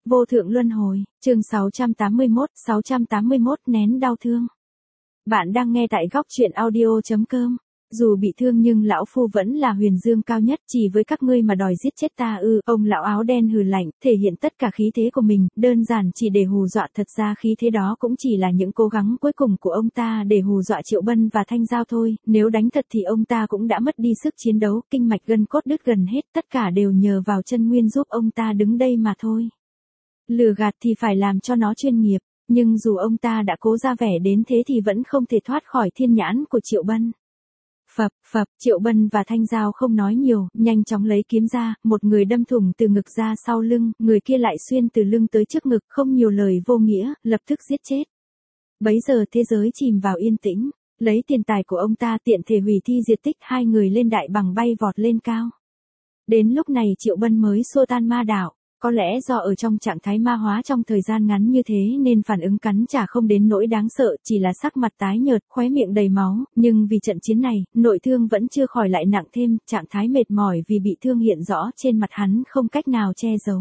Vô thượng luân hồi, chương 681 nén đau thương. Bạn đang nghe tại góc truyện audio.com. Dù bị thương nhưng lão phu vẫn là huyền dương cao nhất, chỉ với các ngươi mà đòi giết chết ta ư? Ông lão áo đen hừ lạnh, thể hiện tất cả khí thế của mình, đơn giản chỉ để hù dọa, thật ra khí thế đó cũng chỉ là những cố gắng cuối cùng của ông ta để hù dọa Triệu Bân và Thanh Giao thôi, nếu đánh thật thì ông ta cũng đã mất đi sức chiến đấu, kinh mạch gân cốt đứt gần hết, tất cả đều nhờ vào chân nguyên giúp ông ta đứng đây mà thôi. Lừa gạt thì phải làm cho nó chuyên nghiệp, nhưng dù ông ta đã cố ra vẻ đến thế thì vẫn không thể thoát khỏi thiên nhãn của Triệu Bân. Phập, Triệu Bân và Thanh Giao không nói nhiều, nhanh chóng lấy kiếm ra, một người đâm thủng từ ngực ra sau lưng, người kia lại xuyên từ lưng tới trước ngực, không nhiều lời vô nghĩa, lập tức giết chết. Bấy giờ thế giới chìm vào yên tĩnh, lấy tiền tài của ông ta tiện thể hủy thi diệt tích, hai người lên đại bằng bay vọt lên cao. Đến lúc này Triệu Bân mới xua tan ma đạo. Có lẽ do ở trong trạng thái ma hóa trong thời gian ngắn như thế nên phản ứng cắn trả không đến nỗi đáng sợ, chỉ là sắc mặt tái nhợt, khóe miệng đầy máu, nhưng vì trận chiến này, nội thương vẫn chưa khỏi lại nặng thêm, trạng thái mệt mỏi vì bị thương hiện rõ trên mặt hắn không cách nào che giấu.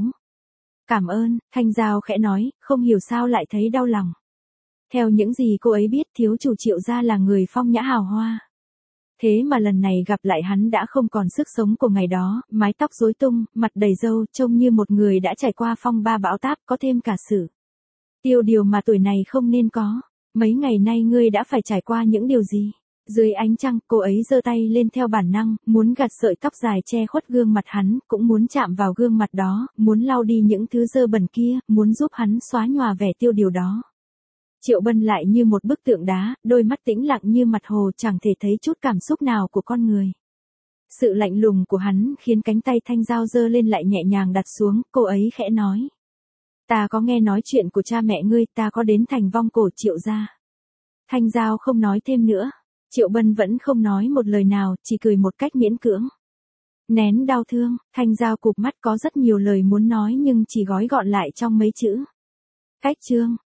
Cảm ơn, Thanh Giao khẽ nói, không hiểu sao lại thấy đau lòng. Theo những gì cô ấy biết, thiếu chủ Triệu gia là người phong nhã hào hoa. Thế mà lần này gặp lại hắn đã không còn sức sống của ngày đó, mái tóc rối tung, mặt đầy râu, trông như một người đã trải qua phong ba bão táp, có thêm cả sự tiêu điều mà tuổi này không nên có. Mấy ngày nay ngươi đã phải trải qua những điều gì? Dưới ánh trăng, cô ấy giơ tay lên theo bản năng, muốn gạt sợi tóc dài che khuất gương mặt hắn, cũng muốn chạm vào gương mặt đó, muốn lau đi những thứ dơ bẩn kia, muốn giúp hắn xóa nhòa vẻ tiêu điều đó. Triệu Bân lại như một bức tượng đá, đôi mắt tĩnh lặng như mặt hồ, chẳng thể thấy chút cảm xúc nào của con người. Sự lạnh lùng của hắn khiến cánh tay Thanh Giao giơ lên lại nhẹ nhàng đặt xuống, cô ấy khẽ nói. Ta có nghe nói chuyện của cha mẹ ngươi, ta có đến thành vong cổ Triệu gia. Thanh Giao không nói thêm nữa. Triệu Bân vẫn không nói một lời nào, chỉ cười một cách miễn cưỡng. Nén đau thương, Thanh Giao cụp mắt, có rất nhiều lời muốn nói nhưng chỉ gói gọn lại trong mấy chữ. Cách chương.